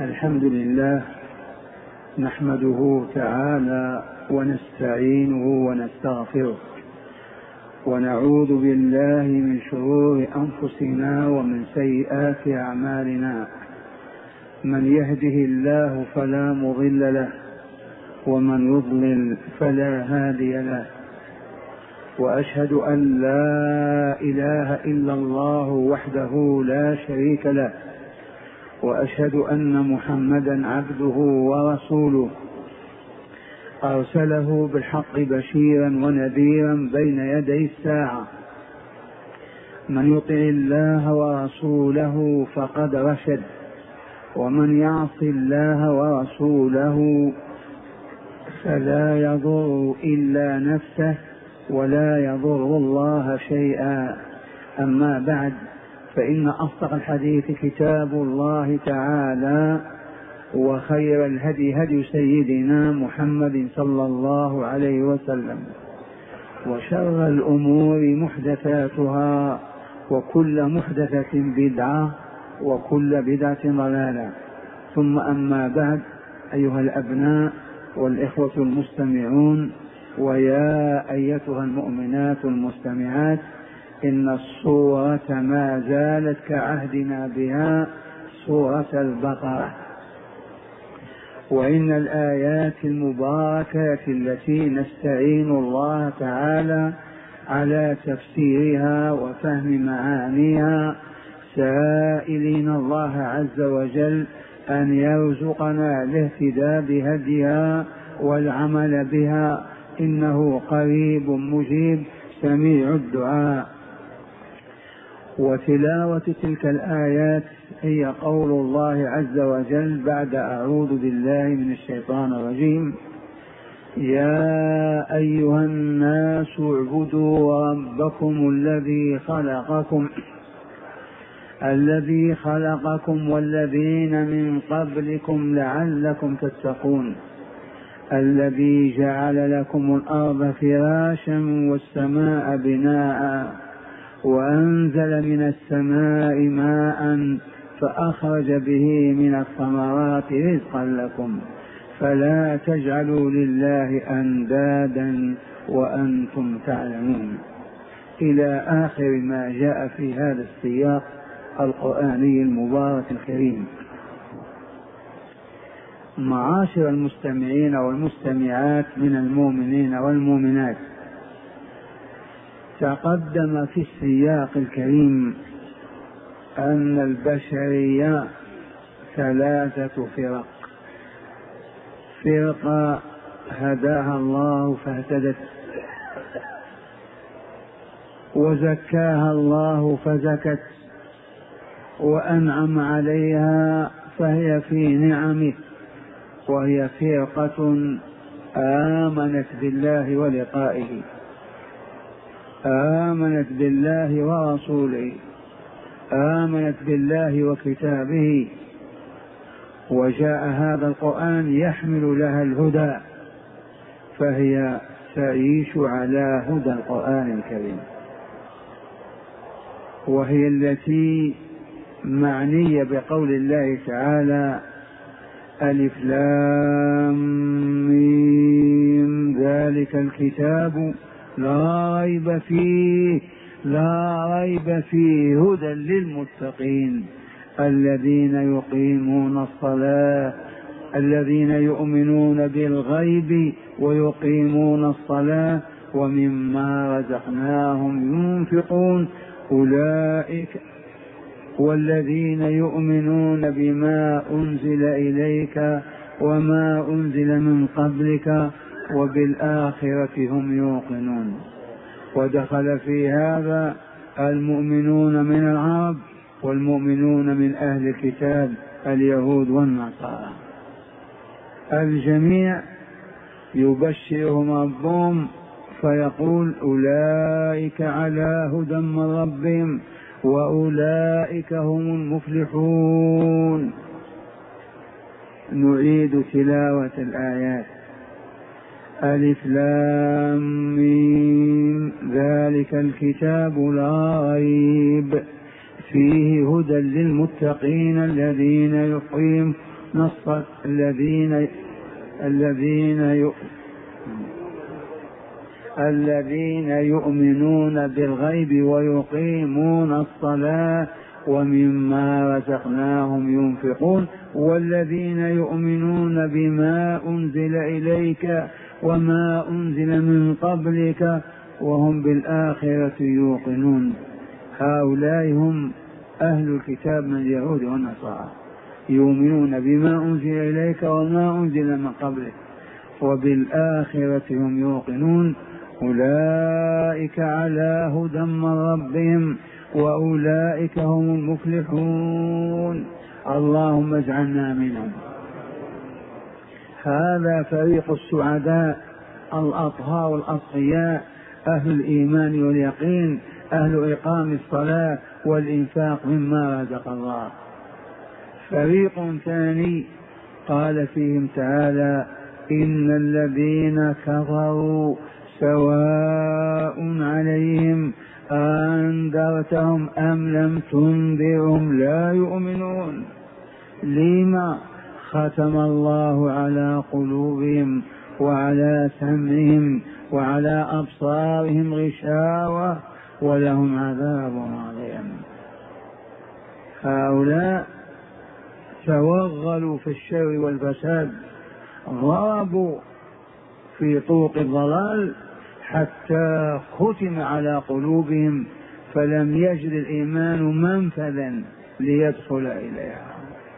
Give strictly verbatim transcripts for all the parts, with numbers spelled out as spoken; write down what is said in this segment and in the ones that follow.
الحمد لله نحمده تعالى ونستعينه ونستغفره ونعوذ بالله من شرور أنفسنا ومن سيئات أعمالنا. من يهده الله فلا مضل له ومن يضلل فلا هادي له، وأشهد أن لا إله إلا الله وحده لا شريك له، وأشهد أن محمدا عبده ورسوله أرسله بالحق بشيرا ونذيرا بين يدي الساعة. من يطع الله ورسوله فقد رشد، ومن يعص الله ورسوله فلا يضر إلا نفسه ولا يضر الله شيئا. أما بعد، فإن أصدق الحديث كتاب الله تعالى، وخير الهدي هدي سيدنا محمد صلى الله عليه وسلم، وشر الأمور محدثاتها، وكل محدثة بدعة، وكل بدعة ضلالة. ثم أما بعد، أيها الأبناء والإخوة المستمعون، ويا أيتها المؤمنات المستمعات، إن الصورة ما زالت كعهدنا بها سورة البقرة، وإن الآيات المباركات التي نستعين الله تعالى على تفسيرها وفهم معانيها، سائلين الله عز وجل أن يرزقنا الاهتداء بهديها والعمل بها، إنه قريب مجيب سميع الدعاء. وتلاوة تلك الآيات هي قول الله عز وجل بعد أعوذ بالله من الشيطان الرجيم: يا أيها الناس اعبدوا ربكم الذي خلقكم الذي خلقكم والذين من قبلكم لعلكم تتقون، الذي جعل لكم الأرض فراشا والسماء بناء، وأنزل من السماء ماء فأخرج به من الثمرات رزقا لكم، فلا تجعلوا لله أندادا وأنتم تعلمون، إلى آخر ما جاء في هذا السياق القرآني المبارك الكريم. معاشر المستمعين والمستمعات من المؤمنين والمؤمنات، تقدم في السياق الكريم أن البشرية ثلاثة فرق: فرقة هداها الله فاهتدت، وزكاها الله فزكت، وأنعم عليها فهي في نعمه، وهي فرقة آمنت بالله ولقائه، آمنت بالله ورسوله، آمنت بالله وكتابه، وجاء هذا القرآن يحمل لها الهدى، فهي تعيش على هدى القرآن الكريم، وهي التي معنية بقول الله تعالى: ألف لام ميم ذلك الكتاب لا ريب فيه لا ريب فيه هدى للمتقين الذين يقيمون الصلاة الذين يؤمنون بالغيب ويقيمون الصلاة ومما رزقناهم ينفقون أولئك والذين يؤمنون بما أنزل إليك وما أنزل من قبلك وبالآخرة هم يوقنون. ودخل في هذا المؤمنون من العرب والمؤمنون من أهل الكتاب اليهود والنصارى، الجميع يبشرهم ربهم فيقول: أولئك على هدى من ربهم وأولئك هم المفلحون. نعيد تلاوة الآيات: ألف لام ميم ذلك الكتاب لا ريب فيه هدى للمتقين الذين يقيم نصت الذين الذين الذين يؤمنون بالغيب ويقيمون الصلاة ومما رزقناهم ينفقون والذين يؤمنون بما أنزل إليك وما أنزل من قبلك وهم بالآخرة يوقنون. هؤلاء هم أهل الكتاب من اليهود والنصارى، يؤمنون بما أنزل إليك وما أنزل من قبلك وبالآخرة هم يوقنون. أولئك على هدى من ربهم وأولئك هم المفلحون. اللهم اجعلنا منهم. هذا فريق السعداء الأطهار الأصفياء، أهل الإيمان واليقين، أهل إقام الصلاة والإنفاق مما رزق الله. فريق ثاني قال فيهم تعالى: إن الذين كفروا سواء عليهم أنذرتهم أم لم تنذرهم لا يؤمنون. لما؟ ختم الله على قلوبهم وعلى سمعهم وعلى أبصارهم غشاوة ولهم عذاب عظيم. هؤلاء توغلوا في الشر والفساد، ضربوا في طوق الضلال حتى ختم على قلوبهم فلم يجد الإيمان منفذا ليدخل إليها.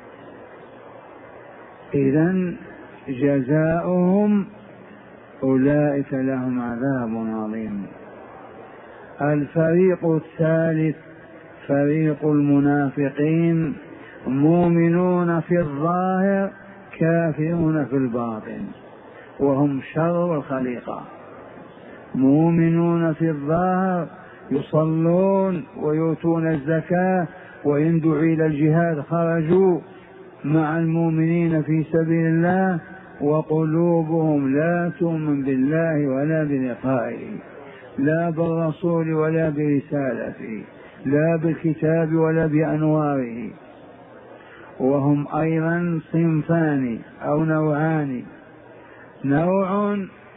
إذن جزاؤهم أولئك لهم عذاب عظيم. الفريق الثالث فريق المنافقين، مؤمنون في الظاهر كافرون في الباطن، وهم شر الخليقة. مؤمنون في الظاهر يصلون ويؤتون الزكاة وإن دعوا إلى الجهاد خرجوا مع المؤمنين في سبيل الله، وقلوبهم لا تؤمن بالله ولا بلقائه، لا بالرسول ولا برسالته، لا بالكتاب ولا بأنواره. وهم أيضا صنفان أو نوعان: نوع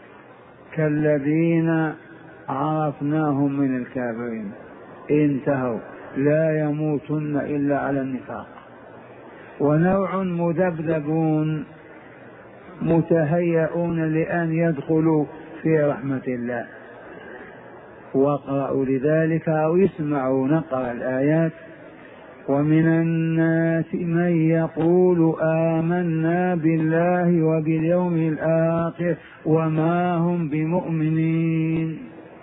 كالذين عرفناهم من الكافرين انتهوا لا يموتن إلا على النفاق، ونوع مذبذبون متهيئون لأن يدخلوا في رحمة الله. واقرأوا لذلك أو يسمعوا نقرأ الآيات: ومن الناس من يقول آمنا بالله وباليوم الآخر وما هم بمؤمنين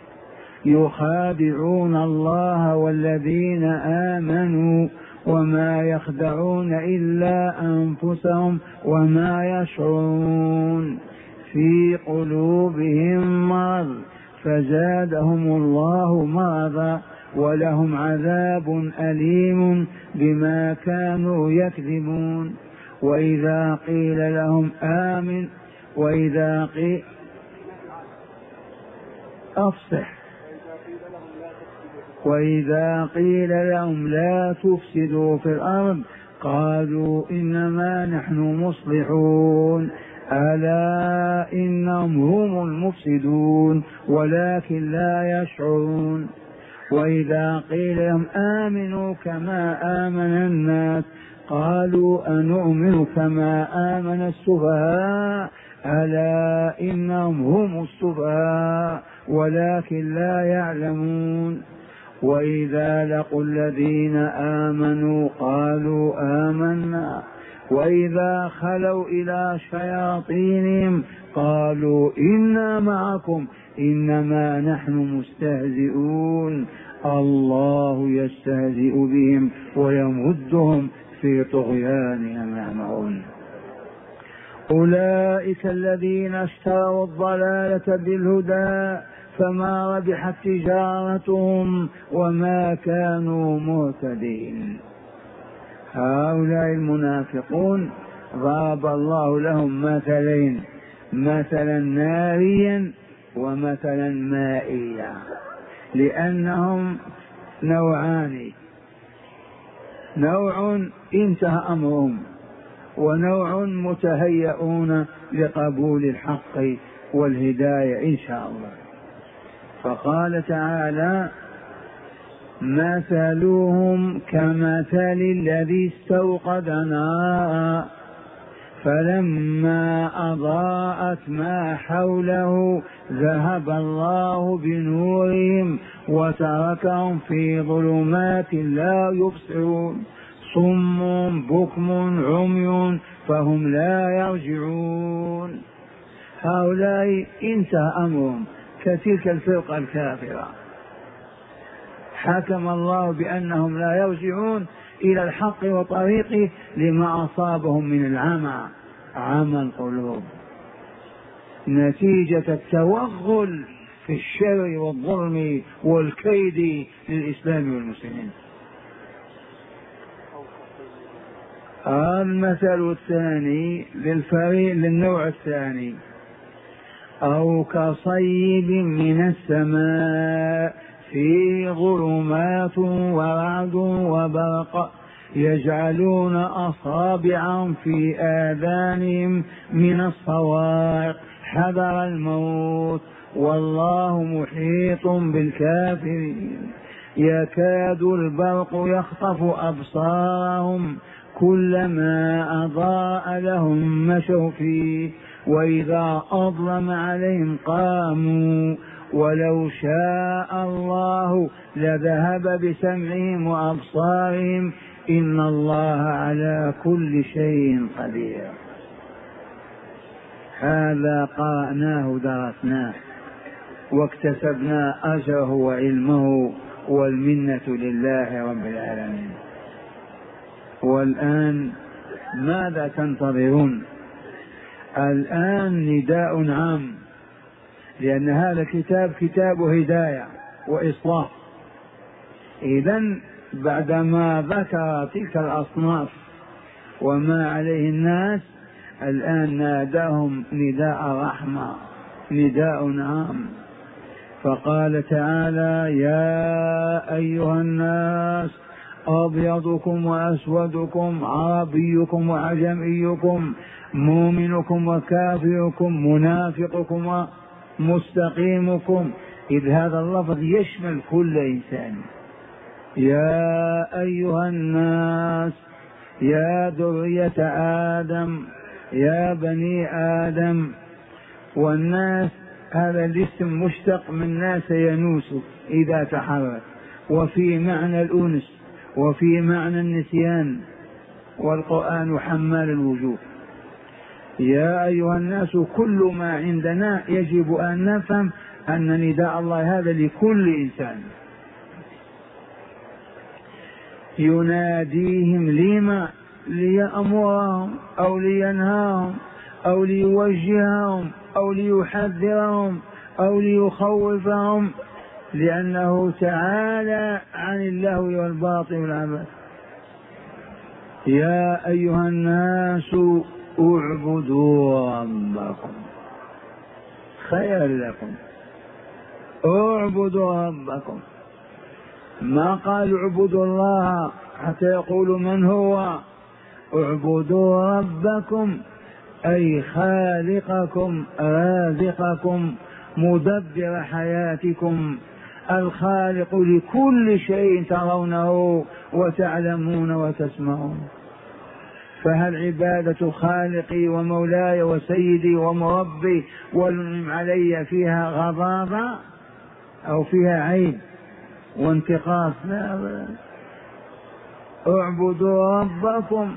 يخادعون الله والذين آمنوا وما يخدعون إلا أنفسهم وما يشعرون في قلوبهم مرض فزادهم الله مرضا ولهم عذاب أليم بما كانوا يكذبون. وإذا قيل لهم آمن وإذا قيل أفصح وإذا قيل لهم لا تفسدوا في الأرض قالوا إنما نحن مصلحون ألا إنهم هم المفسدون ولكن لا يشعرون. وإذا قيل لهم آمنوا كما آمن الناس قالوا أنؤمن كما آمن السفهاء ألا إنهم هم السفهاء ولكن لا يعلمون. وإذا لقوا الذين آمنوا قالوا آمنا وإذا خلوا إلى شياطينهم قالوا إنا معكم إنما نحن مستهزئون الله يستهزئ بهم ويمدهم في طغيانهم يعمهون. أولئك الذين اشتروا الضلالة بالهدى فما ربحت تجارتهم وما كانوا مهتدين. هؤلاء المنافقون ضرب الله لهم مثلين: مثلا ناريا ومثلا مائيا، لأنهم نوعان: نوع انتهى أمرهم ونوع متهيئون لقبول الحق والهداية إن شاء الله. فقال تعالى: مثلهم كمثل الذي استوقد نارا فلما أضاءت ما حوله ذهب الله بنورهم وتركهم في ظلمات لا يبصرون صم بكم عمي فهم لا يرجعون. هؤلاء انتهى أمرهم كتلك الفرقة الكافرة، حكم الله بأنهم لا يرجعون إلى الحق وطريقه لما أصابهم من العمى، عمى القلوب نتيجة التوغل في الشر والظلم والكيد للإسلام والمسلمين. المثل الثاني للفريق للنوع الثاني: أو كصيب من السماء فيه ظلمات ورعد وبرق يجعلون أصابعهم في آذانهم من الصواعق حذر الموت والله محيط بالكافرين يكاد البرق يخطف أبصارهم كلما أضاء لهم مشوا فيه وإذا أظلم عليهم قاموا ولو شاء الله لذهب بسمعهم وأبصارهم إن الله على كل شيء قدير. هذا قرأناه درسناه واكتسبنا أجره وعلمه والمنة لله رب العالمين. والآن ماذا تنتظرون؟ الآن نداء عام، لأن هذا الكتاب كتاب هداية وإصلاح. إذن بعدما ذكر تلك الأصناف وما عليه الناس، الآن ناداهم نداء رحمة، نداء عام. فقال تعالى: يا أيها الناس أبيضكم وأسودكم عربيكم وعجميكم مؤمنكم وكافركم منافقكم ومستقيمكم، إذ هذا اللفظ يشمل كل إنسان. يا أيها الناس، يا ذرية آدم، يا بني آدم. والناس هذا الاسم مشتق من ناس ينوس إذا تحرك، وفي معنى الأنس وفي معنى النسيان، والقرآن حمال الوجوه. يا أيها الناس، كل ما عندنا يجب أن نفهم أن نداء الله هذا لكل إنسان، يناديهم لما؟ ليأمرهم أو لينهاهم أو ليوجههم أو ليحذرهم أو ليخوفهم، لأنه تعالى عن اللهو والباطل والعبث. يا أيها الناس اعبدوا ربكم، خير لكم، اعبدوا ربكم. ما قال اعبدوا الله حتى يقولوا من هو. اعبدوا ربكم أي خالقكم رازقكم مدبر حياتكم، الخالق لكل شيء ترونه وتعلمون وتسمعون. فهل عبادة خالقي ومولاي وسيدي ومربي والمنعم علي فيها غضاضة أو فيها عيب وانتقاص؟ لا. اعبدوا ربكم.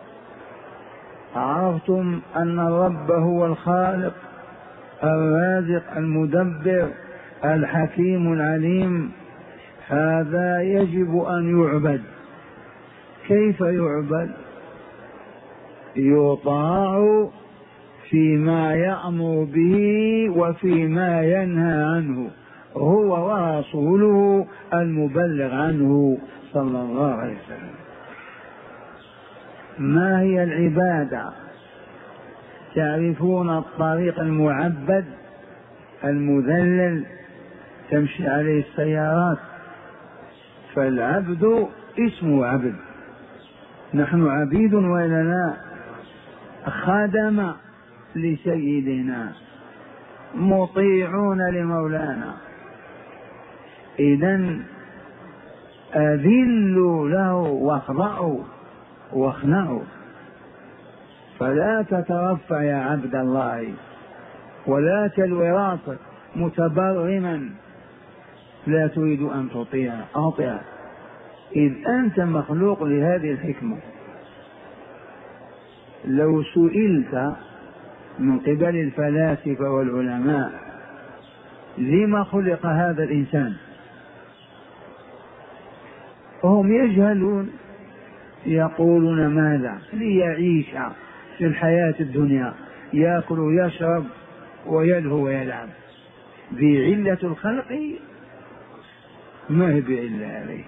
عرفتم أن الرب هو الخالق الرازق المدبر الحكيم العليم، هذا يجب أن يعبد. كيف يعبد؟ يطاع فيما يأمر به وفيما ينهى عنه، هو ورسوله المبلغ عنه صلى الله عليه وسلم. ما هي العبادة؟ تعرفون الطريق المعبد المذلل تمشي عليه السيارات، فالعبد اسمه عبد، نحن عبيد وإلا لا؟ خدم لسيدنا، مطيعون لمولانا. إذن أذلوا له واخضعوا واخنعوا. فلا تترفع يا عبد الله، ولا تلوي راسك متبرما لا تريد أن تطيع. أطيع، إذ أنت مخلوق لهذه الحكمة. لو سئلت من قبل الفلاسفة والعلماء لما خلق هذا الإنسان، وهم يجهلون، يقولون ماذا؟ ليعيش في الحياة الدنيا، يأكل ويشرب ويلهو ويلعب. بعلة الخلق ما هي بعلة عليه،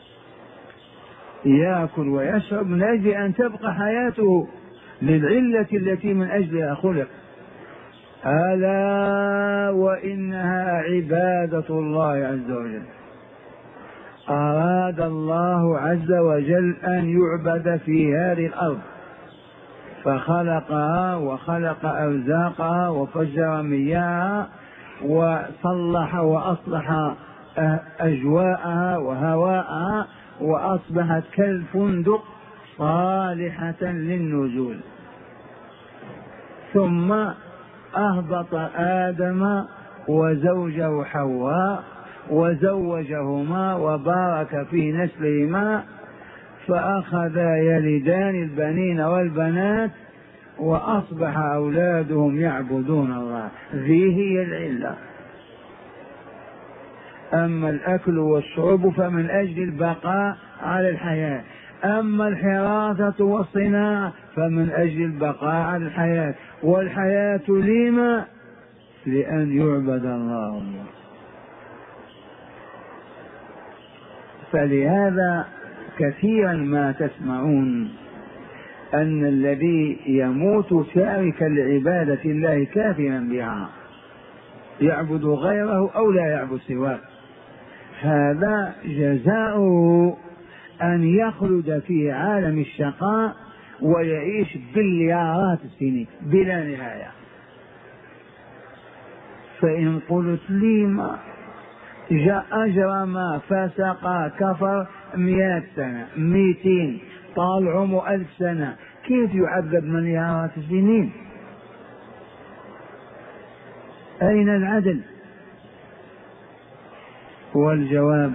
يأكل ويشرب من أجل أن تبقى حياته للعلة التي من أجلها خلق. ألا وإنها عبادة الله عز وجل. أراد الله عز وجل أن يعبد في هذه الأرض، فخلقها وخلق أرزاقها وفجر مياهها وصلح وأصلح أجواءها وهواءها، وأصبحت كالفندق صالحة للنزول. ثم أهبط آدم وزوجه حواء وزوجهما وبارك في نسلهما، فأخذا يلدان البنين والبنات، وأصبح أولادهم يعبدون الله. ذي هي العلة. أما الأكل والشرب فمن أجل البقاء على الحياة، أما الحراثة والصناعة فمن أجل البقاء على الحياة. والحياة لما؟ لأن يعبد الله. فلهذا كثيرا ما تسمعون أن الذي يموت تاركا لعبادة الله كافرا بها، يعبد غيره أو لا يعبد سواه، هذا جزاؤه أن يخلد في عالم الشقاء ويعيش بليارات السنين بلا نهاية. فإن قلت لي ما جاء أجرم فسق كفر مئة سنة مئتين طال عمره ألف سنة، كيف يعذب مليارات السنين؟ أين العدل؟ والجواب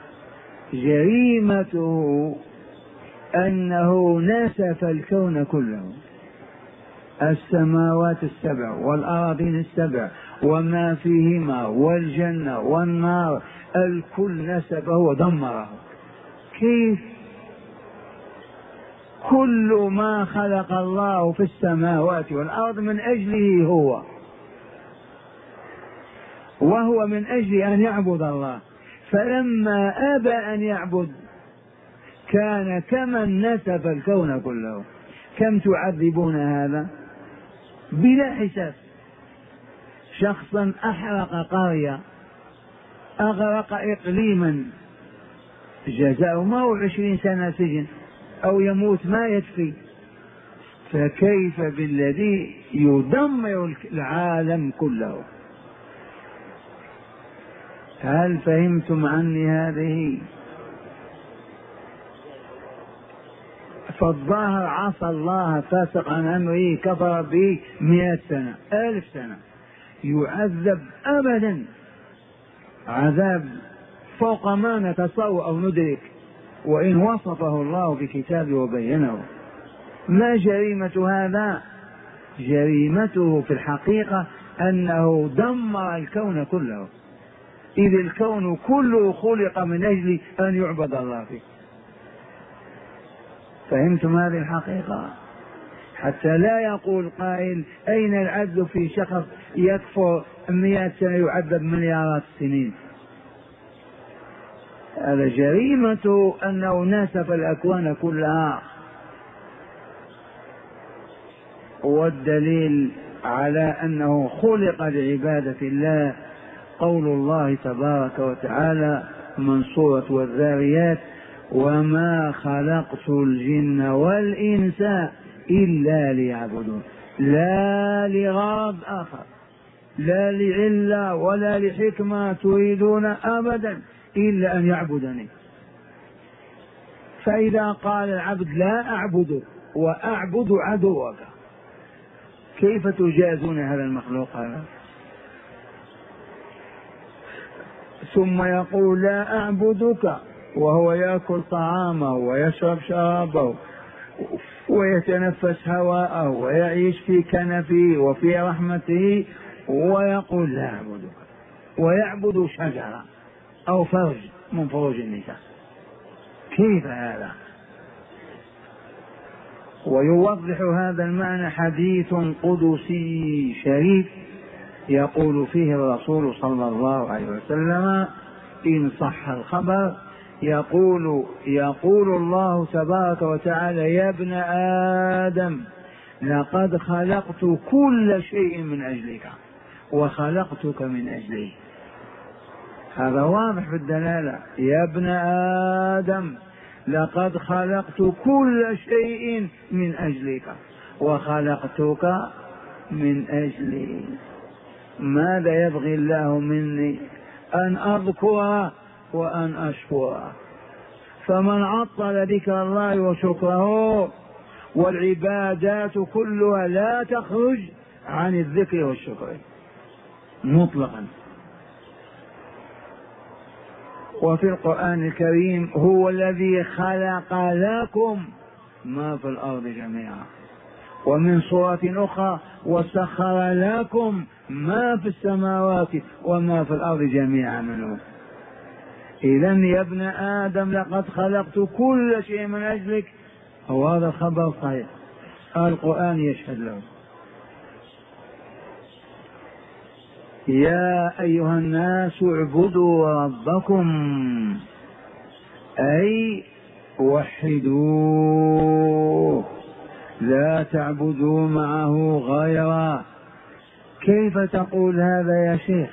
جريمته أنه نسف الكون كله، السماوات السبع والأراضين السبع وما فيهما والجنة والنار، الكل نسفه ودمره. كيف؟ كل ما خلق الله في السماوات والأرض من أجله هو، وهو من أجل أن يعبد الله. فلما أبى أن يعبد كان كمن نسف الكون كله. كم تعذبون هذا بلا حساب؟ شخصا أحرق قرية، أغرق إقليما، جزاؤه ما هو عشرين سنة سجن أو يموت ما يكفي، فكيف بالذي يدمر العالم كله؟ هل فهمتم عني هذه؟ فالظاهر عصى الله فاسق عن أمره كفر به مئة سنة ألف سنة، يعذب أبدا عذاب فوق ما نتصور أو ندرك، وإن وصفه الله بكتابه وبينه. ما جريمة هذا؟ جريمته في الحقيقة أنه دمر الكون كله، إذ الكون كله خلق من أجل أن يعبد الله فيه. فهمتم هذه الحقيقة؟ حتى لا يقول قائل أين العدل في شخص يكفر مئة سنة يعذب مليارات السنين. هذا جريمته أنه نسف الأكوان كلها. والدليل على أنه خلق لعبادة الله قول الله تبارك وتعالى من سورة والذاريات: وما خلقت الجن والإنس إلا ليعبدون، لا لغرض آخر، لا لعلة ولا لحكمة تريدون أبدا إلا أن يعبدني. فإذا قال العبد لا أعبدك وأعبد عدوك، كيف تجازون هذا المخلوق هذا؟ ثم يقول لا أعبدك وهو يأكل طعامه ويشرب شرابه ويتنفس هواءه ويعيش في كنفه وفي رحمته، ويقول لا أعبدك، ويعبد شجرة أو فرج من فروج النساء. كيف هذا؟ ويوضح هذا المعنى حديث قدسي شريف يقول فيه الرسول صلى الله عليه وسلم إن صح الخبر، يقول يقول الله تبارك وتعالى يا ابن آدم لقد خلقت كل شيء من أجلك وخلقتك من أجلي. هذا واضح في الدلالة، يا ابن آدم لقد خلقت كل شيء من أجلك وخلقتك من أجلي. ماذا يبغي الله مني؟ أن أذكره وأن أشكره. فمن عطل ذكر الله وشكره، والعبادات كلها لا تخرج عن الذكر والشكر مطلقا. وفي القرآن الكريم هو الذي خلق لكم ما في الأرض جميعا، ومن صورة أخرى وسخر لكم ما في السماوات وما في الأرض جميعا منه. إذن يا ابن آدم لقد خلقت كل شيء من أجلك، وهذا الخبر صحيح، القرآن يشهد له. يا أيها الناس اعبدوا ربكم أي وحدوه لا تعبدوا معه غيره. كيف تقول هذا يا شيخ؟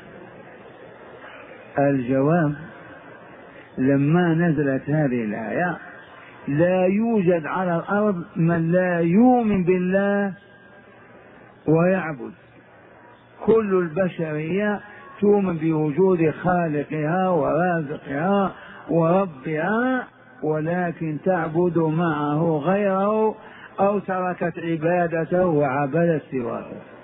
الجواب: لما نزلت هذه الآية لا يوجد على الأرض من لا يؤمن بالله ويعبد. كل البشرية تؤمن بوجود خالقها ورازقها وربها، ولكن تعبد معه غيره أو تركت عبادته وعبدت سواه.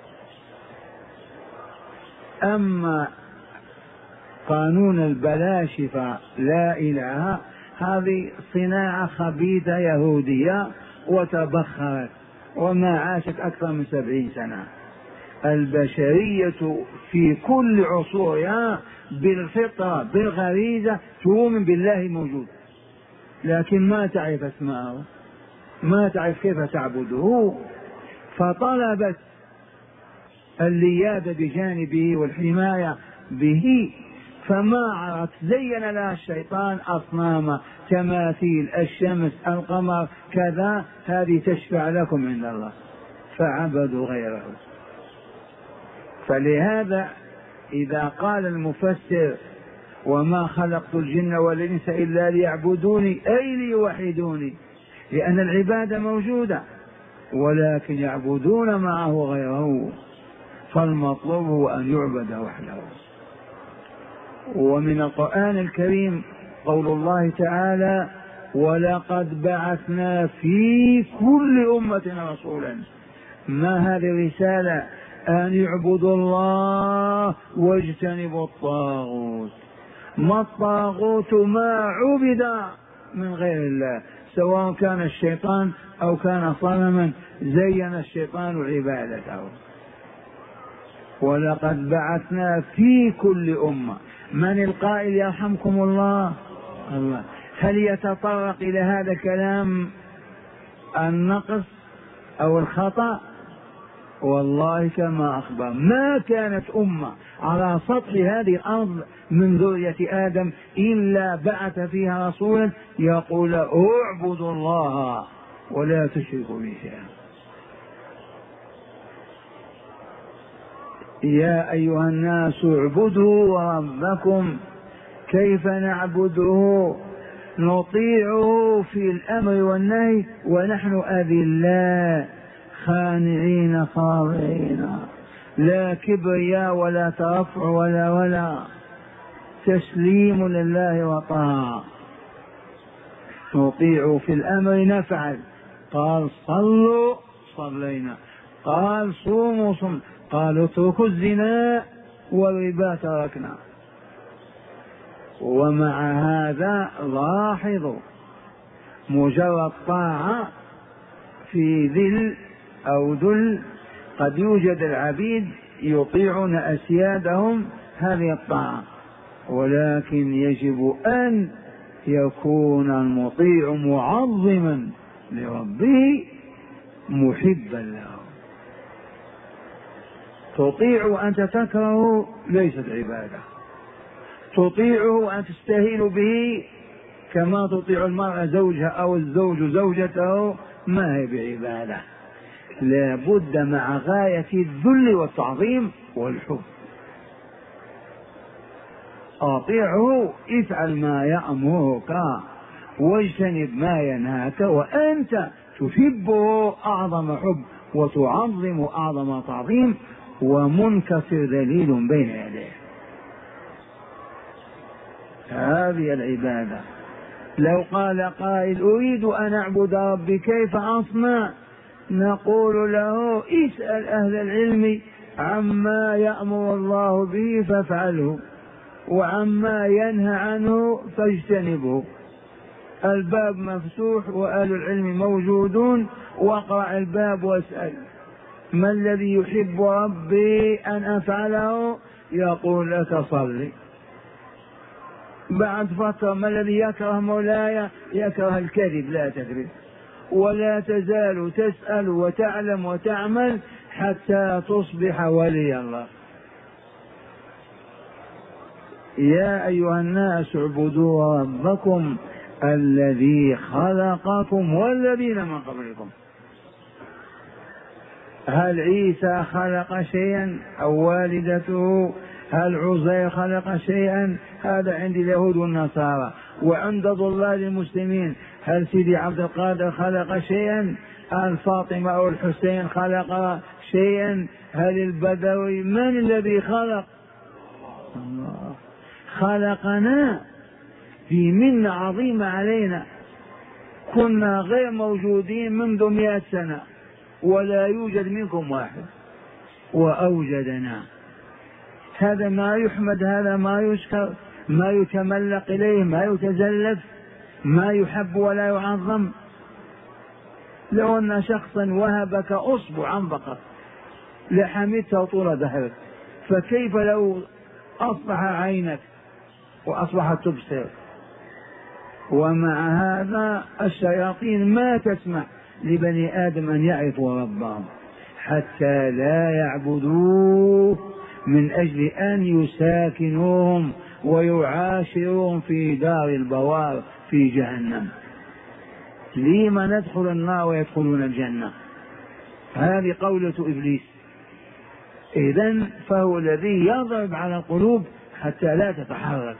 أما قانون البلاشفة لا إله، هذه صناعة خبيثة يهودية وتبخرت وما عاشت أكثر من سبعين سنة. البشرية في كل عصورها بالفطرة بالغريزة تؤمن بالله موجود، لكن ما تعرف اسماءه، ما تعرف كيف تعبده، فطلبت اللياذ بجانبه والحماية به، فما عرفت. زين لها الشيطان أصنام، تماثيل، الشمس، القمر، كذا، هذه تشفع لكم عند الله، فعبدوا غيره. فلهذا إذا قال المفسر وما خلقت الجن والإنس إلا ليعبدوني أي ليوحدوني، لأن العبادة موجودة ولكن يعبدون معه غيره، فالمطلوب هو أن يعبد وحده. ومن القرآن الكريم قول الله تعالى: ولقد بعثنا في كل أمة رسولا. ما هذه الرسالة؟ أن يعبدوا الله واجتنبوا الطاغوت. ما الطاغوت؟ ما عبد من غير الله، سواء كان الشيطان أو كان صنما زين الشيطان عبادته. ولقد بعثنا في كل أمة. من القائل يرحمكم الله؟ الله. هل يتطرق إلى هذا الكلام النقص أو الخطأ؟ والله كما أخبر: ما كانت أمة على سطح هذه الأرض من ذرية آدم إلا بعث فيها رسولا يقول: اعبدوا الله ولا تشركوا به شيئا. يا أيها الناس اعبدوا ربكم. كيف نعبده؟ نطيعه في الأمر والنهي ونحن أذلاء، خانعين خاضعين، لا كبرياء ولا ترفع ولا ولا تسليم لله وطاعة. نطيع في الأمر نفعل، قال صلوا صلينا، قال صوموا صم، قال اتركوا الزنا والربا تركنا. ومع هذا لاحظوا مجرد طاعة في ذل أو ذل، قد يوجد العبيد يطيعون أسيادهم هذه الطاعة، ولكن يجب أن يكون المطيع معظما لربه محبا له. تطيع وأنت تكره ليست عبادة، تطيعه وأن تستهين به كما تطيع المرأة زوجها أو الزوج زوجته ما هي بعبادة. لا بد مع غاية الذل والتعظيم والحب. أطيعه، افعل ما يأمرك واجتنب ما ينهاك، وأنت تحبه أعظم حب وتعظم أعظم تعظيم، ومنكسر ذليل بين يديه. هذه العبادة. لو قال قائل أريد أن أعبد ربي كيف أصنع؟ نقول له اسأل أهل العلم عما يأمر الله به فافعله، وعما ينهى عنه فاجتنبه. الباب مفتوح وأهل العلم موجودون، واقرأ الباب واسأل ما الذي يحب ربي أن أفعله؟ يقول لك صلي. بعد فترة ما الذي يكره مولاي؟ يكره الكذب، لا تكذب. ولا تزال تسأل وتعلم وتعمل حتى تصبح ولي الله. يا أيها الناس اعبدوا ربكم الذي خلقكم والذين من قبلكم. هل عيسى خلق شيئا أو والدته؟ هل عزير خلق شيئا؟ هذا عند اليهود والنصارى. وعند ضلال المسلمين هل سيدي عبد القادر خلق شيئا؟ هل فاطمة أو الحسين خلق شيئا؟ هل البدوي؟ من الذي خلق؟ الله. خلقنا في منة عظيمة علينا، كنا غير موجودين منذ مئة سنة ولا يوجد منكم واحد، وأوجدنا. هذا ما يحمد، هذا ما يشكر، ما يتملق إليه، ما يتزلف، ما يحب ولا يعظم. لو أن شخصا وهبك أصبعا فقط لحمدته طول دهرك، فكيف لو أصبح عينك وأصبحت تبصر؟ ومع هذا الشياطين ما تسمح لبني آدم أن يعرفوا ربهم حتى لا يعبدوه، من أجل أن يساكنوهم ويعاشروهم في دار البوار في جهنم. لما ندخل النار ويدخلون الجنة؟ هذه قولة إبليس. إذن فهو الذي يضرب على القلوب حتى لا تتحرك.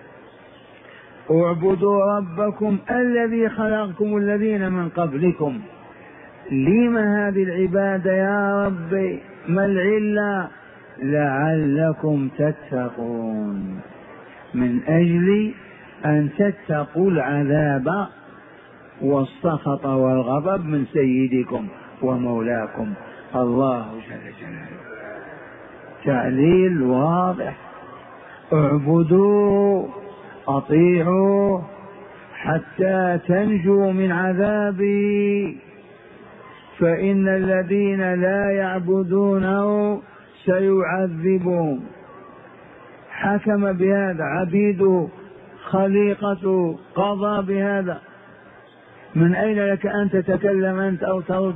اعبدوا ربكم الذي خلقكم الذين من قبلكم. لما هذه العبادة يا ربي؟ ما العلة؟ لعلكم تتقون، من أجل أن تتقوا العذاب والسخط والغضب من سيدكم ومولاكم الله جل جلاله. تعليل واضح. اعبدوا، أطيعوا حتى تنجوا من عذابي، فإن الذين لا يعبدونه سيعذبهم. حكم بهذا، عبيده خليقته قضى بهذا. من أين لك أن تتكلم أنت أو ترد؟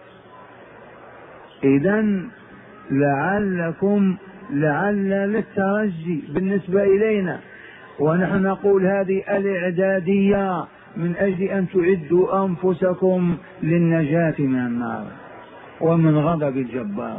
إذن لعلكم، لعل للترجي بالنسبة إلينا، ونحن نقول هذه الإعدادية من أجل أن تعدوا أنفسكم للنجاة من النار ومن غضب الجبار.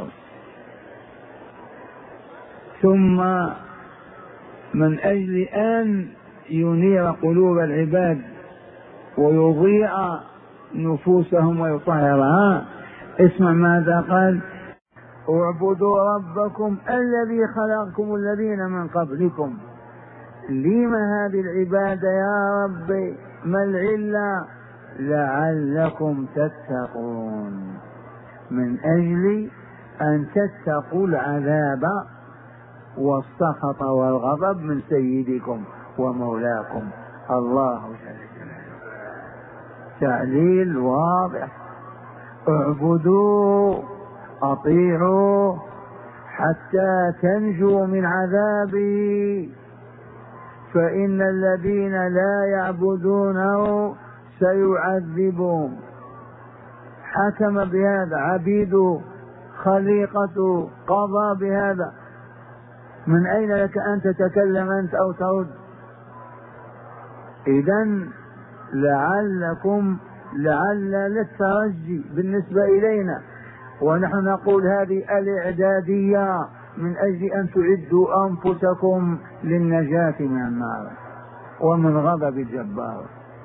ثم من أجل أن ينير قلوب العباد ويضيء نفوسهم ويطهرها، اسمع ماذا قال: اعبدوا ربكم الذي خلقكم الذين من قبلكم. لم هذه العبادة يا ربي؟ ما العلة؟ لعلكم تتقون، من أجل أن تتقوا العذاب والسخط والغضب من سيدكم ومولاكم الله جل جلاله. تعليل واضح: اعبدوا أطيعوا حتى تنجوا من عذابه، فإن الذين لا يعبدونه سيعذبهم. حكم بهذا، عبيده خليقته قضى بهذا، من أين لك أن تتكلم أنت أو ترد؟ إذن لعلكم، لعل للترجي بالنسبة إلينا، ونحن نقول هذه الإعدادية من أجل أن تعدوا أنفسكم للنجاة من النار ومن غضب الجبار.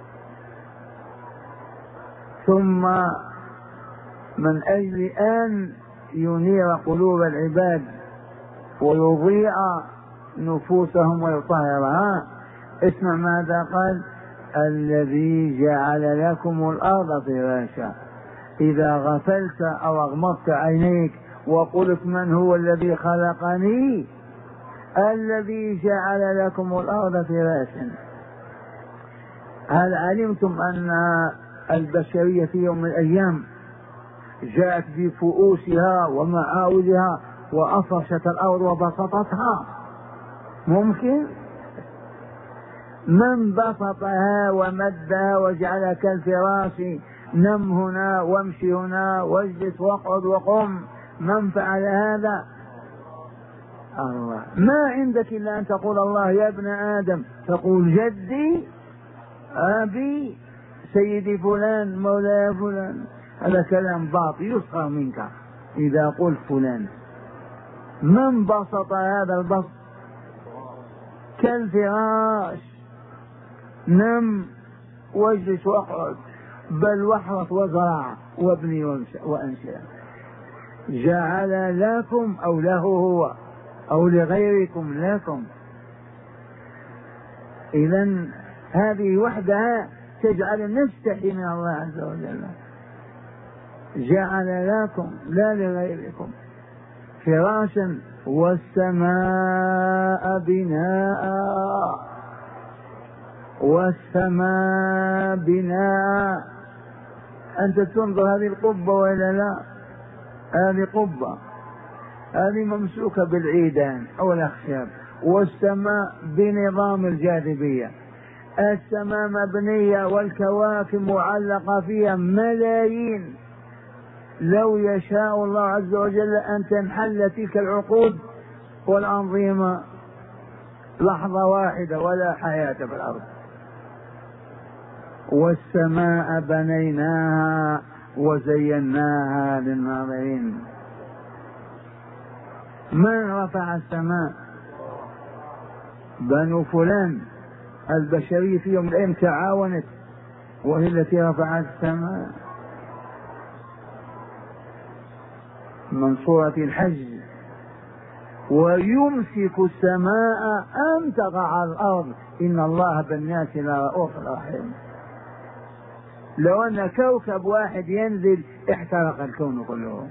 ثم من أجل أن ينير قلوب العباد ويضيء نفوسهم ويطهرها، اسمع ماذا قال: الذي جعل لكم الأرض فراشا. إذا غفلت أو أغمضت عينيك وقلت من هو الذي خلقني؟ الذي جعل لكم الأرض فراشا. هل علمتم أن البشرية في يوم من الأيام جاءت بفؤوسها ومعاولها وأفرشت الأرض وبسطتها؟ ممكن؟ من بسطها ومدها وجعلها كالفراش، نم هنا وامشي هنا واجلس واقعد وقم، من فعل هذا؟ الله. ما عندك إلا أن تقول الله يا ابن آدم، تقول جدي أبي سيدي فلان مولاي فلان. هذا كلام باطل يسخر منك إذا قلت فلان. من بسط هذا البسط؟ كالفراش، نم واجلس واقعد، بل واحرث وزرع وابني وانشئ. جعل لكم، او له هو او لغيركم لكم. اذا هذه وحدها تجعل نستحي من الله عز وجل. جعل لكم لا لغيركم فراشا والسماء بناء، والسماء بناء. أنت تنظر هذه القبة ولا لا؟ هذه قبة، هذه ممسوكة بالعيدان أو الأخشاب، والسماء بنظام الجاذبية. السماء مبنية والكواكب معلقة فيها ملايين. لو يشاء الله عز وجل أن تنحل تلك العقود والأنظمة لحظة واحدة ولا حياة في الأرض. والسماء بنيناها وزيناها للناظرين. من رفع السماء؟ بنو فلان. البشرية في يوم من الأيام تعاونت وهي التي رفعت السماء. من سورة الحج: ويمسك السماء أن تقع على الأرض إن الله بالناس لرؤوف رحيم. لو أن كوكب واحد ينزل احترق الكون كله.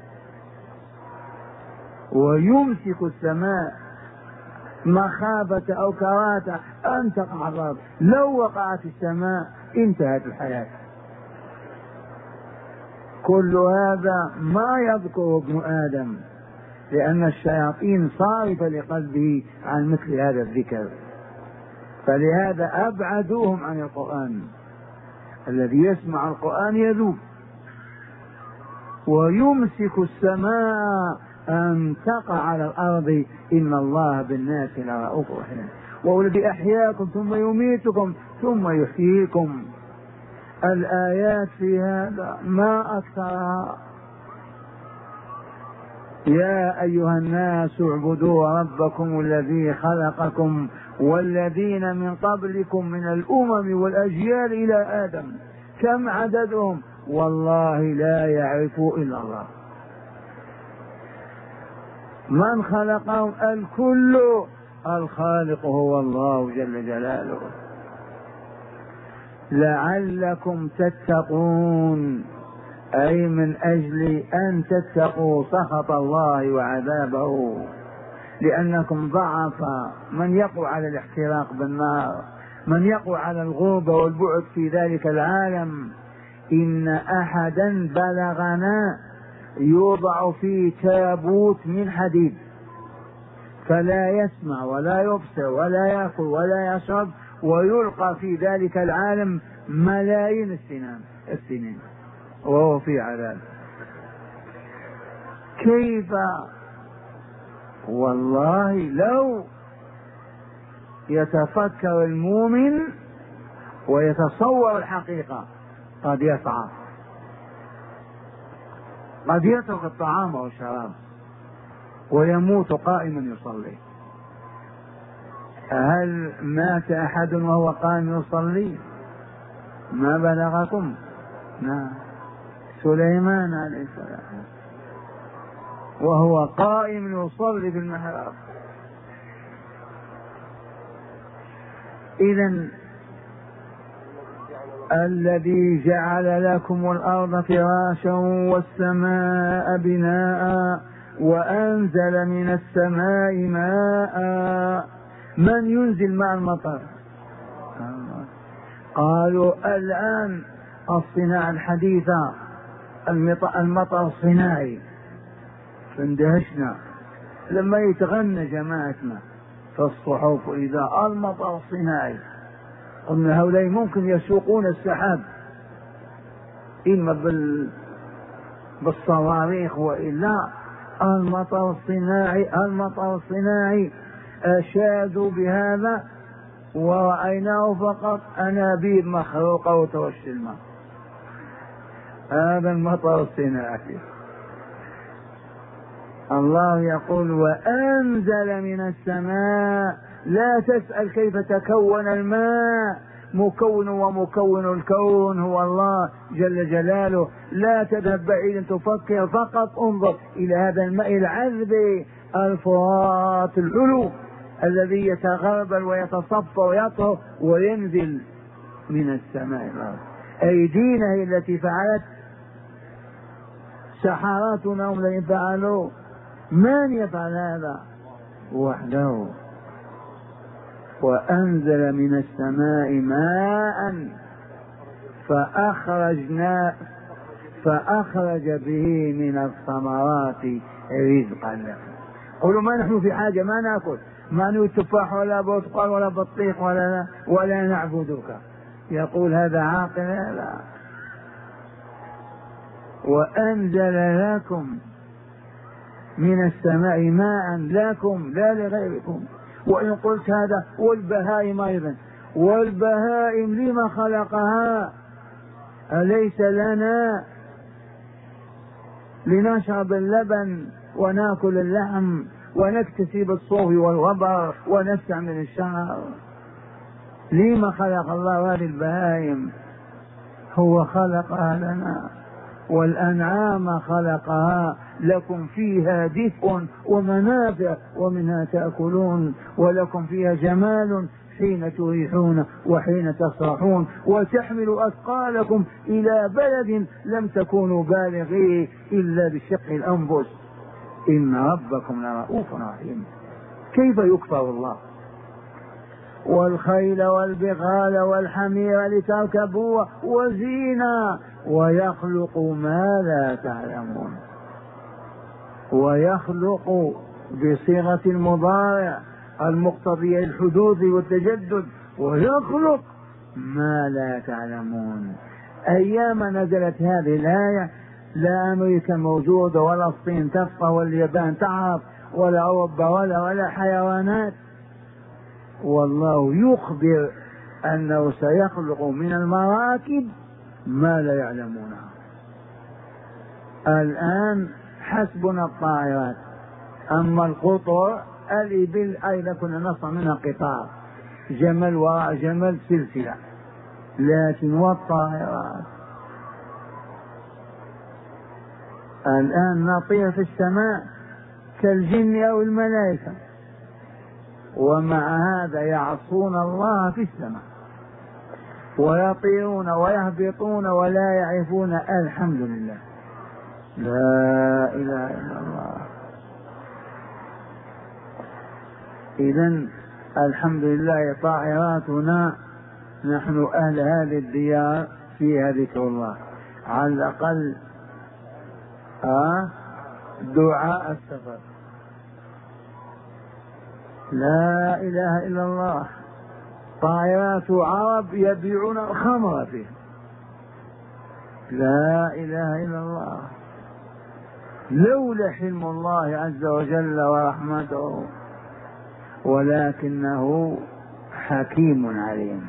ويمسك السماء مخافة أو كراهة أن تقع على الأرض. لو وقعت السماء انتهت الحياة. كل هذا ما يذكره ابن آدم، لأن الشياطين صارفة لقلبه عن مثل هذا الذكر، فلهذا أبعدوهم عن القرآن. الذي يسمع القرآن يذوب. ويمسك السماء أن تقع على الأرض إن الله بالناس لرؤوف رحيم. وهو الذي أحياكم ثم يميتكم ثم يحييكم. الآيات في هذا ما أكثرها. يا أيها الناس اعبدوا ربكم الذي خلقكم والذين من قبلكم من الأمم والأجيال إلى آدم. كم عددهم؟ والله لا يعرف إلا الله. من خلقهم؟ الكل، الخالق هو الله جل جلاله. لعلكم تتقون، أي من أجل أن تتقوا سخط الله وعذابه، لأنكم ضعف. من يقع على الاحتراق بالنار، من يقع على الغربة والبعد في ذلك العالم. إن أحدا بلغنا يوضع في تابوت من حديد فلا يسمع ولا يبصر ولا يأكل ولا يشرب، ويلقى في ذلك العالم ملايين السنين السنين وهو في عذاب. كيف؟ والله لو يتفكر المؤمن ويتصور الحقيقة قد يسعى، قد يترك الطعام والشراب ويموت قائما يصلي. هل مات أحد وهو قائم يصلي؟ ما بلغكم؟ نعم، سليمان عليه السلام وهو قائم يصلي بالمحراب. إذن الذي جعل لكم الأرض فراشا والسماء بناء وأنزل من السماء ماء. من ينزل ماء المطر؟ قالوا الآن الصناعة الحديثة المطر الصناعي، فاندهشنا لما يتغنى جماعتنا في الصحف إذا المطر الصناعي، قلنا هؤلاء ممكن يسوقون السحاب إما بال... بالصواريخ وإلا المطر الصناعي. المطر الصناعي أشادوا بهذا ورأيناه فقط أنابيب مخروقة وترش الماء. هذا المطر الصناعي. الله يقول وأنزل من السماء. لا تسأل كيف تكون الماء، مكون ومكون الكون هو الله جل جلاله. لا تذهب بعيدا تفكر، فقط انظر إلى هذا الماء العذب الفرات العلو الذي يتغربل ويتصفى ويطهر وينزل من السماء الأرض. أيدينا هي التي فعلت، سحراتنا هم الذين فعلوا. من يفعل هذا؟ وحده. وأنزل من السماء ماء فأخرجنا فأخرج به من الثمرات رزقا لكم. قولوا ما نحن في حاجة، ما نأكل، ما نريد تفاح ولا برتقال ولا بطيخ ولا ولا نعبدك. يقول هذا عاقل؟ لا. وأنزل لكم من السماء ماء لكم لا لغيركم. وإن قلت هذا والبهائم أيضا، والبهائم لما خلقها؟ أليس لنا لنشرب اللبن ونأكل اللحم ونكتسب الصوف والوبر ونستعمل الشعر؟ لما خلق الله هذه البهائم؟ هو خلقها لنا. والأنعام خلقها لكم فيها دفء ومنافع ومنها تأكلون، ولكم فيها جمال حين تريحون وحين تسرحون، وتحمل أثقالكم إلى بلد لم تكونوا بالغيه إلا بشق الأنفس إن ربكم لرؤوف رحيم. كيف يكفر الله؟ والخيل والبغال والحمير لتركبوها وزينة ويخلق ما لا تعلمون. ويخلق بصيغة المضارع المقتضية الحدوث والتجدد، ويخلق ما لا تعلمون. أيام نزلت هذه الآية لا أمريكا موجودة ولا الصين تفقه ولا اليابان تعرف ولا أوروبا ولا ولا حيوانات. والله يخبر أنه سيخلق من المراكب ما لا يعلمونها. الآن حسبنا الطائرات، أما القطر الإبل أيضا كنا نصنع منها قطار، جمل وراء جمل سلسلة، لكن والطائرات الآن نطير في السماء كالجن أو الملائكة، ومع هذا يعصون الله في السماء ويطيرون ويهبطون ولا يعرفون. الحمد لله، لا إله إلا الله. إذن الحمد لله طائراتنا نحن أهل هذه الديار فيها ذكر الله، على الأقل آه دعاء السفر. لا إله إلا الله. طائرات عرب يبيعون الخمر فيه. لا إله إلا الله. لولا حلم الله عز وجل ورحمته، ولكنه حكيم عليم،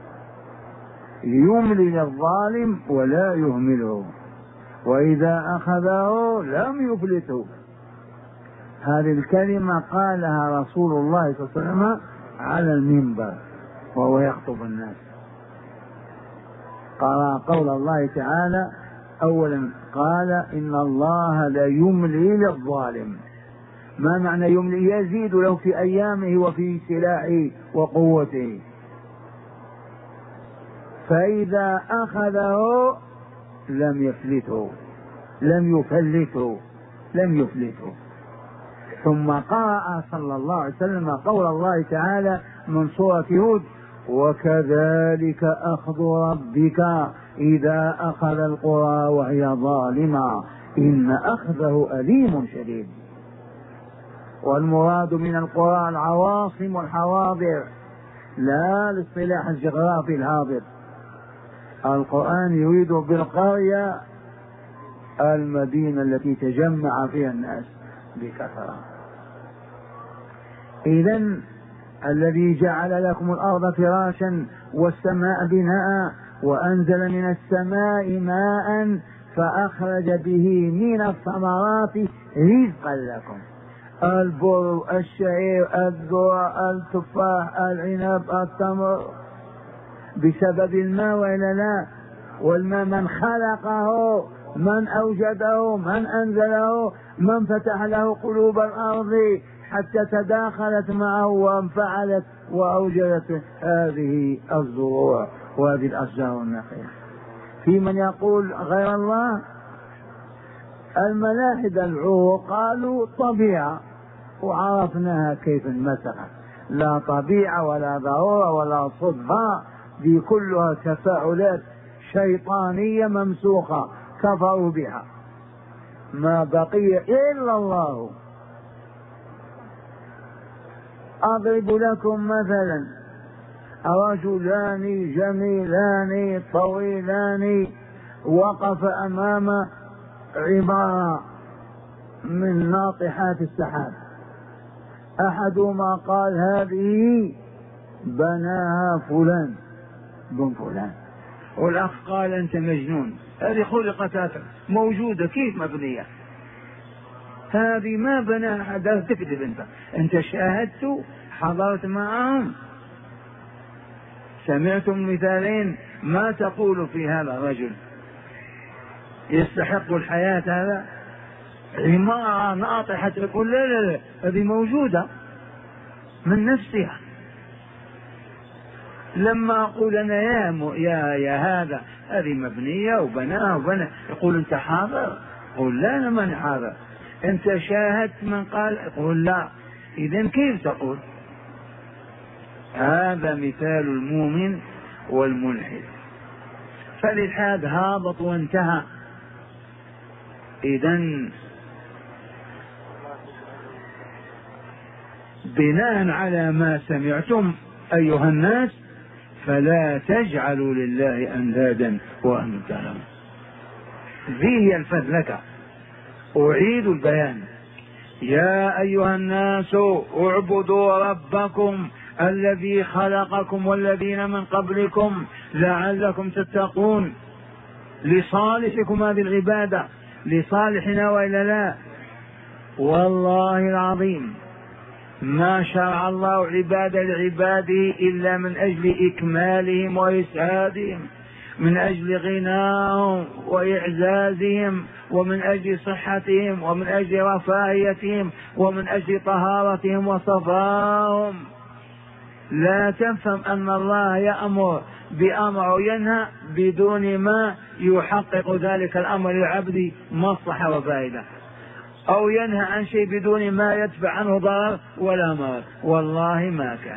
يملي الظالم ولا يهمله، وإذا أخذه لم يفلته. هذه الكلمة قالها رسول الله صلى الله عليه وسلم على المنبر وهو يخطب الناس. قرأ قول الله تعالى أولا، قال إن الله لا يملي للظالم. ما معنى يملي؟ يزيد له في أيامه وفي سلاحه وقوته، فإذا أخذه لم يفلته، لم يفلته، لم يفلته. ثم قرأ صلى الله عليه وسلم قول الله تعالى من سورة هود: وكذلك أخذ ربك إذا أخذ القرى وهي ظالمة إن أخذه أليم شديد. والمراد من القرى العواصم والحواضر، لا الاصطلاح الجغرافي الهابط. القرآن يريد بالقرية المدينة التي تجمع فيها الناس بكثرة. إذن الذي جعل لكم الأرض فراشا والسماء بناء وأنزل من السماء ماء فأخرج به من الثمرات رزقا لكم، البر، الشعير، الذرة، التفاح، العنب، التمر، بسبب الماء وإلا لا؟ والماء من خلقه، من أوجده، من أنزله، من فتح له قلوب الأرض حتى تداخلت معه وانفعلت وأوجدت هذه الزروع وهذه الأشجار والنخيل. في من يقول غير الله؟ الملاحدة العوق قالوا طبيعة، وعرفناها كيف انمسخت، لا طبيعة ولا ضرورة ولا صدفة، دي كلها تفاعلات شيطانية ممسوخة كفروا بها، ما بقي إلا الله. أضرب لكم مثلا: رجلان جميلان طويلان وقف أمام عبارة من ناطحات السحاب، أحدهما قال هذه بناها فلان بن فلان، والأخ قال أنت مجنون، هذه خلقت موجودة كيف مبنية، هذه ما بناها حدا، تكذب انت، انت شاهدت حضرت معهم سمعتم المثالين، ما تقول في هذا الرجل يستحق الحياة؟ هذا عمارة ناطحة، تقول لا لا لا هذه موجودة من نفسها. لما أقول أنا يا يا يا هذا هذه مبنية وبناها وبنى، يقول أنت حاضر؟ قل لا أنا من حاضر. أنت شاهدت من قال؟ قل لا. إذن كيف تقول؟ هذا مثال المؤمن والملحد، فالإلحاد هابط وانتهى. إذن بناء على ما سمعتم أيها الناس فلا تجعلوا لله أندادا وأنتم تعلمون. ذي الفذلكة. أعيد البيان: يا أيها الناس اعبدوا ربكم الذي خلقكم والذين من قبلكم لعلكم تتقون. لصالحكم هذه العبادة، لصالحنا وإلا لا؟ والله العظيم ما شرع الله عبادة لعباده إلا من أجل إكمالهم وإسعادهم. من أجل غناهم وإعزازهم، ومن أجل صحتهم، ومن أجل رفاهيتهم، ومن أجل طهارتهم وصفاهم. لا تفهم أن الله يأمر بأمر وينهى بدون ما يحقق ذلك الأمر للعبد مصلحة وفائدة، أو ينهى عن شيء بدون ما يدفع عنه ضرر ولا مرض، والله ما كان.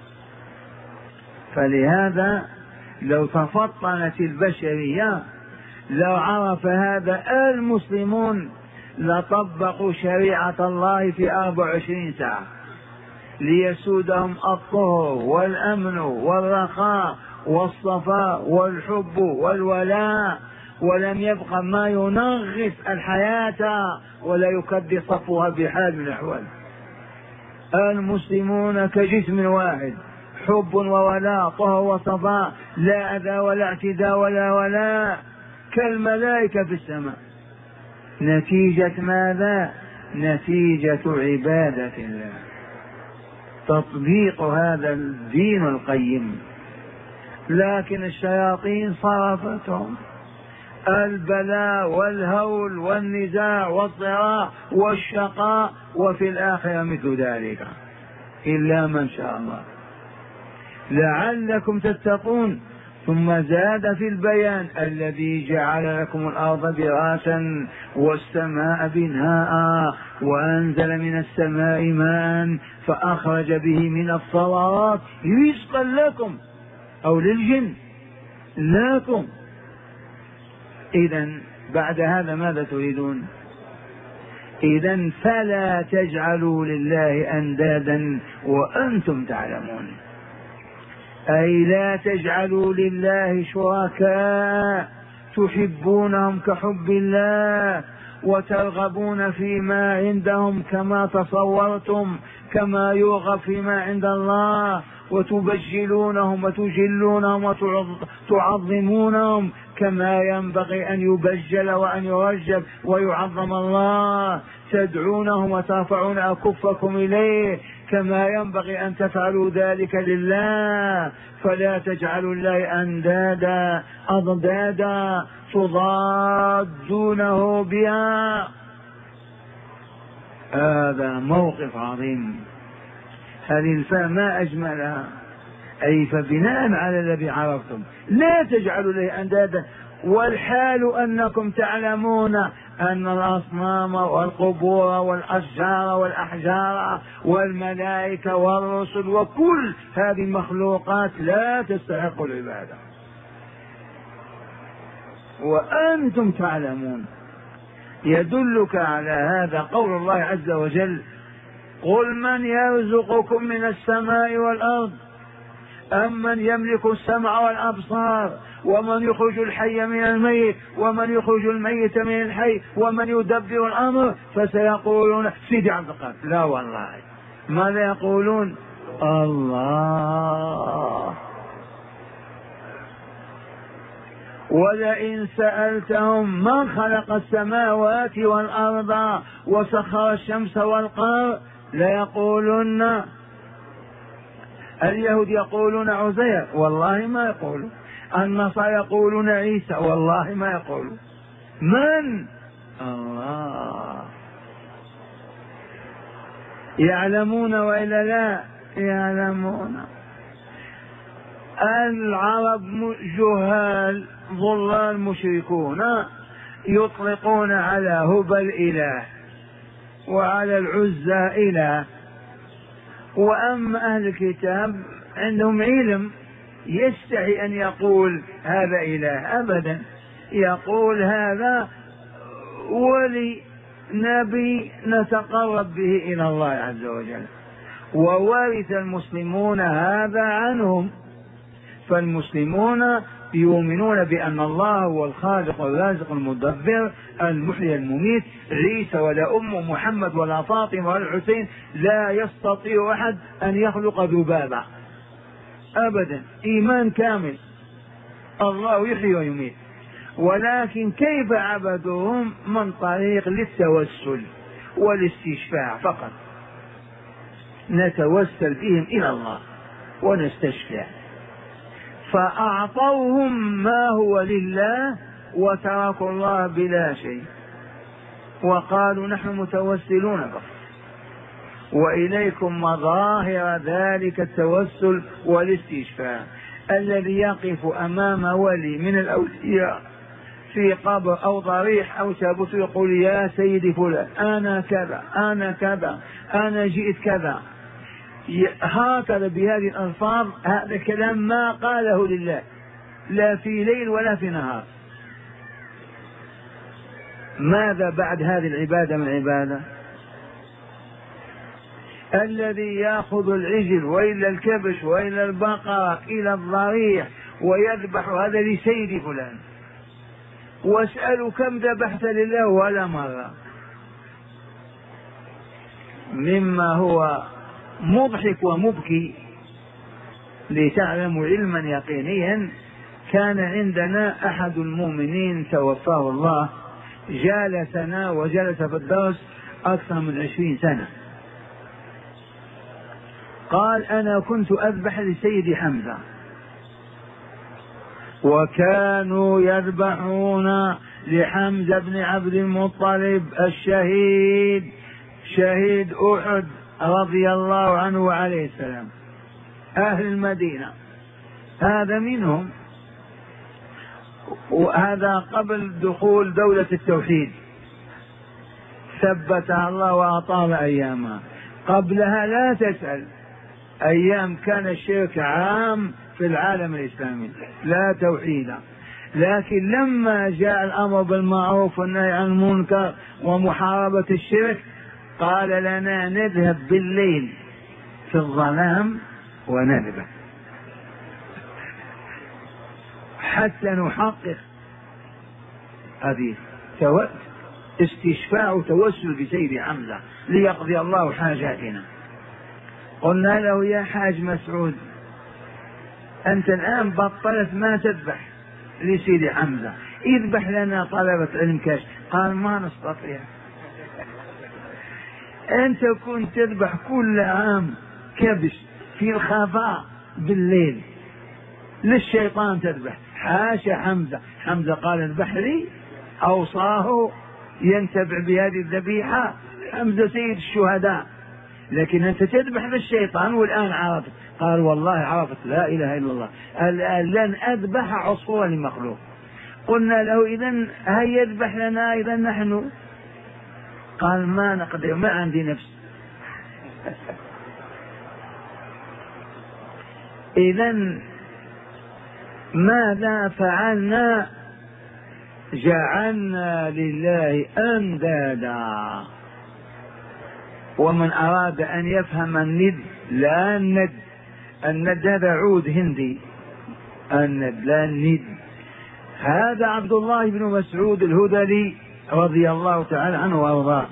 فلهذا لو تفطنت البشرية، لو عرف هذا المسلمون لطبقوا شريعة الله في أربع وعشرين ساعة ليسودهم الطهر والأمن والرخاء والصفاء والحب والولاء، ولم يبق ما ينغص الحياة ولا يكد صفوها بحال من الأحوال. المسلمون كجسم واحد، حب وولاء، طهر وصفاء، لا أذى ولا اعتداء ولا ولاء، كالملائكة في السماء. نتيجة ماذا؟ نتيجة عبادة الله، تطبيق هذا الدين القيم. لكن الشياطين صرفتهم البلاء والهول والنزاع والصراع والشقاء، وفي الآخرة مثل ذلك إلا من شاء الله لعلكم تتقون. ثم زاد في البيان: الذي جعل لكم الأرض فراشا والسماء بناء وأنزل من السماء ماء فأخرج به من الثمرات رزقا لكم أو للجن لكم. إذن بعد هذا ماذا تريدون؟ إذن فلا تجعلوا لله أندادا وأنتم تعلمون، أي لا تجعلوا لله شركاء تحبونهم كحب الله وترغبون فيما عندهم كما تصورتم، كما يرغب فيما عند الله، وتبجلونهم وتجلونهم وتعظمونهم كما ينبغي أن يبجل وأن يرجب ويعظم الله. تدعونهم وترفعون أكفكم إليه كما ينبغي أن تفعلوا ذلك لله. فلا تجعلوا الله أندادا أضدادا تضادونه بها. هذا موقف عظيم، هذه الفاء ما أجملها. أي فبناء على الذي عرفتم لا تجعلوا له أندادا، والحال أنكم تعلمون أن الأصنام والقبور والأشجار والأحجار والملائكة والرسل وكل هذه المخلوقات لا تستحق العبادة وأنتم تعلمون. يدلك على هذا قول الله عز وجل: قل من يرزقكم من السماء والأرض أم من يملك السمع والأبصار ومن يخرج الحي من الميت ومن يخرج الميت من الحي ومن يدبر الأمر. فسيقولون سيدي عبد القادر. لا والله، ماذا يقولون؟ الله. ولئن سألتهم من خلق السماوات والأرض وسخر الشمس والقمر ليقولن. اليهود يقولون عزير، والله ما يقولون. النصارى يقولون عيسى، والله ما يقولون. من؟ الله. يعلمون وإلا لا يعلمون. العرب جهال ضلال مشركون يطلقون على هبل إله وعلى العزى إله. وأما أهل الكتاب عندهم علم، يستحي أن يقول هذا إله أبدا، يقول هذا ولي نبي نتقرب به إلى الله عز وجل. وورث المسلمون هذا عنهم. فالمسلمون يؤمنون بأن الله هو الخالق الرازق المدبر المحيي المميت. عيسى ولا أم محمد ولا فاطمة ولا الحسين لا يستطيع أحد أن يخلق ذبابا أبدا. إيمان كامل، الله يحيي ويميت. ولكن كيف عبدوهم؟ من طريق للتوسل والاستشفاع فقط. نتوسل بهم إلى الله ونستشفع. فأعطوهم ما هو لله وتركوا الله بلا شيء، وقالوا نحن متوسلون بك، وإليكم مظاهر ذلك التوسل والاستشفاء. الذي يقف أمام ولي من الأولياء في قبر أو ضريح أو تابوت يقول يا سيدي فلان أنا كذا أنا كذا أنا جئت كذا، هكذا بهذه الألفاظ، هذا كلام ما قاله لله لا في ليل ولا في نهار. ماذا بعد هذه العبادة من عبادة؟ الذي يأخذ العجل وإلا الكبش وإلا البقرة إلى الضريح ويذبح هذا لسيد فلان، واسألوا كم ذبحت لله ولا مرة. مما هو مضحك ومبكي لتعلموا علما يقينيا، كان عندنا أحد المؤمنين توفاه الله جالسنا وجلس في الدرس أكثر من عشرين سنة. قال أنا كنت أذبح لسيدي حمزة، وكانوا يذبحون لحمزة بن عبد المطلب الشهيد شهيد أحد رضي الله عنه وعليه السلام، أهل المدينة، هذا منهم، وهذا قبل دخول دولة التوحيد ثبتها الله وأطال أيامها. قبلها لا تسأل، أيام كان الشرك عام في العالم الإسلامي لا توحيد، لكن لما جاء الأمر بالمعروف والنهي عن المنكر ومحاربة الشرك قال لنا نذهب بالليل في الظلام ونذبح حتى نحقق هذه استشفاء وتوسل بسيد حمزة ليقضي الله حاجاتنا. قلنا له يا حاج مسعود أنت الآن بطلت ما تذبح لسيد حمزة، اذبح لنا طلبة علم كاش. قال ما نستطيع، أنت كنت تذبح كل عام كبش في الخفاء بالليل للشيطان تذبح، حاشا حمزة. حمزة قال اذبح لي، أوصاه ينتبع بهذه الذبيحة، حمزة سيد الشهداء، لكن أنت تذبح للشيطان والآن عرفت. قال والله عرفت، لا إله إلا الله، الآن لن أذبح عصفورا لمخلوق. قلنا له إذن هيا يذبح لنا إذا نحن. قال ما نقدر، ما عندي نفس. إذن ماذا فعلنا؟ جعلنا لله أندادا. ومن أراد أن يفهم الند، لا الند، الند هذا عود هندي، الند لا الند. هذا عبد الله بن مسعود الهذلي رضي الله تعالى عنه وأرضاه،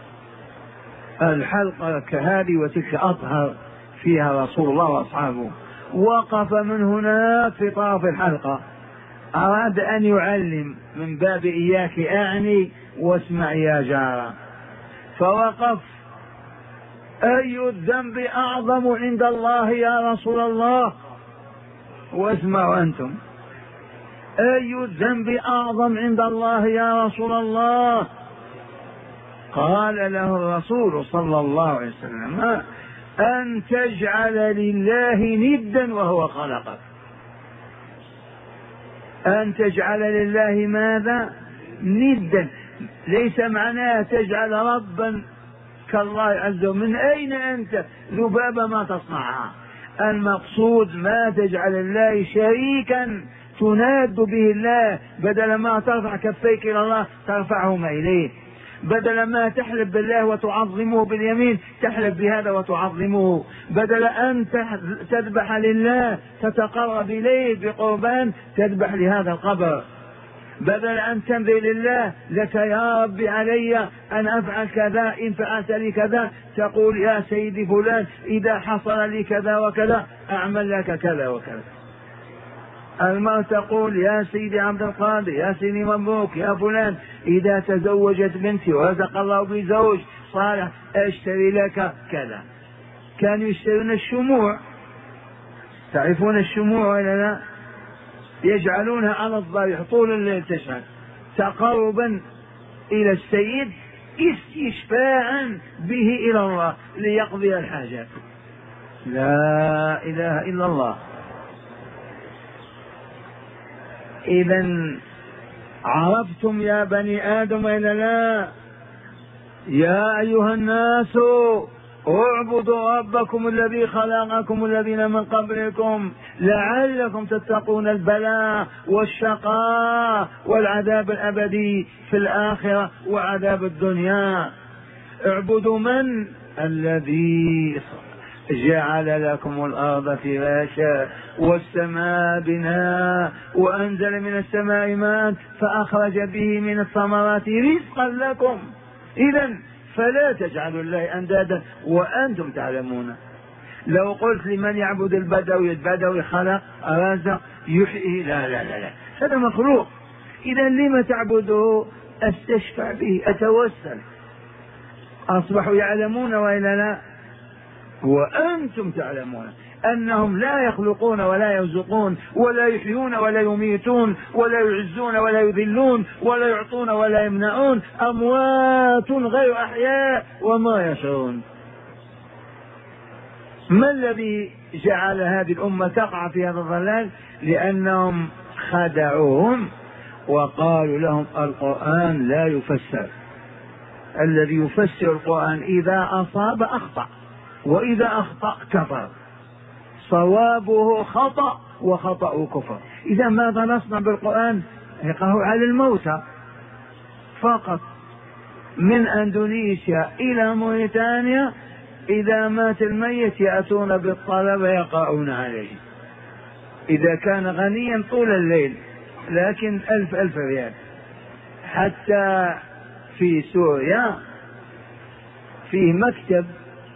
الحلقة كهذه وتلك أطهر فيها رسول الله وأصحابه. وقف من هناك في طرف الحلقة، أراد أن يعلم من باب إياك أعني واسمع يا جارة، فوقف: أي الذنب أعظم عند الله يا رسول الله؟ واسمعوا أنتم: أي الذنب أعظم عند الله يا رسول الله؟ قال له الرسول صلى الله عليه وسلم: أن تجعل لله ندا وهو خلقك. أن تجعل لله ماذا؟ ندا. ليس معناه تجعل ربا كالله عز وجل. من أين أنت؟ ذبابة ما تصنعها. المقصود ما تجعل الله شريكا تناد به الله، بدل ما ترفع كفيك إلى الله ترفعهما إليه، بدل ما تحلف بالله وتعظمه باليمين تحلف بهذا وتعظمه، بدل أن تذبح لله تتقرب إليه بقربان تذبح لهذا القبر، بدل أن تنذر لله لك يا رب علي أن أفعل كذا، إن فعلت لي كذا تقول يا سيدي فلان إذا حصل لي كذا وكذا أعمل لك كذا وكذا. المرأة تقول يا سيدي عبد القادر، يا سيدي مبروك يا فلان إذا تزوجت بنتي ورزق الله بزوج صالح اشتري لك كذا. كانوا يشترون الشموع، تعرفون الشموع ولا لا؟ يجعلونها على الضريح طول الليل تشعل تقربا إلى السيد استشفاعا به إلى الله ليقضي الحاجات. لا إله إلا الله. إذن عرفتم يا بني آدم إلا لا؟ يا أيها الناس اعبدوا ربكم الذي خلقكم الذين من قبلكم لعلكم تتقون البلاء والشقاء والعذاب الأبدي في الآخرة وعذاب الدنيا. اعبدوا من؟ الذي جعل لكم الأرض فراشا والسماء بناء وأنزل من السماء ماء فأخرج به من الثمرات رزقا لكم. إذن فلا تجعلوا الله أندادا وأنتم تعلمون. لو قلت لمن يعبد البدوي البدوي خلق رزق يحيي، لا لا لا, لا. هذا مخلوق. إذا لما تعبده؟ استشفع به، أتوسل. أصبحوا يعلمون وإلا لا؟ وأنتم تعلمون أنهم لا يخلقون ولا يرزقون ولا يحيون ولا يميتون ولا يعزون ولا يذلون ولا يعطون ولا يمنعون، أموات غير أحياء وما يشعرون. ما الذي جعل هذه الأمة تقع في هذا الضلال؟ لأنهم خدعوهم وقالوا لهم القرآن لا يفسر. الذي يفسر القرآن إذا أصاب أخطأ وإذا أخطأ كفر، صوابه خطأ وخطأه كفر. إذا ماذا نصنع بالقرآن؟ يقع على الموتى فقط، من أندونيسيا إلى موريتانيا إذا مات الميت يأتون بالطلبة يقعون عليه، إذا كان غنيا طول الليل، لكن ألف ألف ريال. حتى في سوريا في مكتب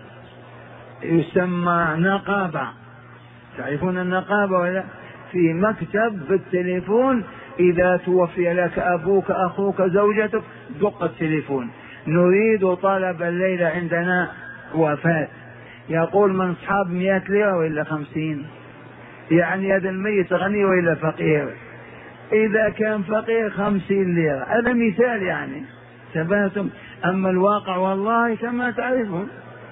يسمى نقابة، تعرفون النقابة ولا؟ في مكتب بالتليفون إذا توفي لك أبوك أخوك زوجتك دق التليفون، نريد طلب الليلة عندنا وفاة. يقول من أصحاب مئة ليرة وإلا خمسين، يعني هذا الميت غني وإلا فقير. إذا كان فقير خمسين ليرة، هذا مثال يعني تباتم. أما الواقع والله كما تعرفون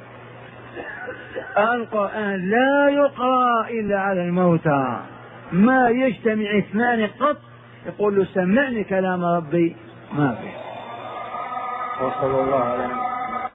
القرآن لا يقرأ إلا على الموتى، ما يجتمع اثنان قط يقول له سمعني كلام ربي، ما في. وصلى الله عليه وسلم.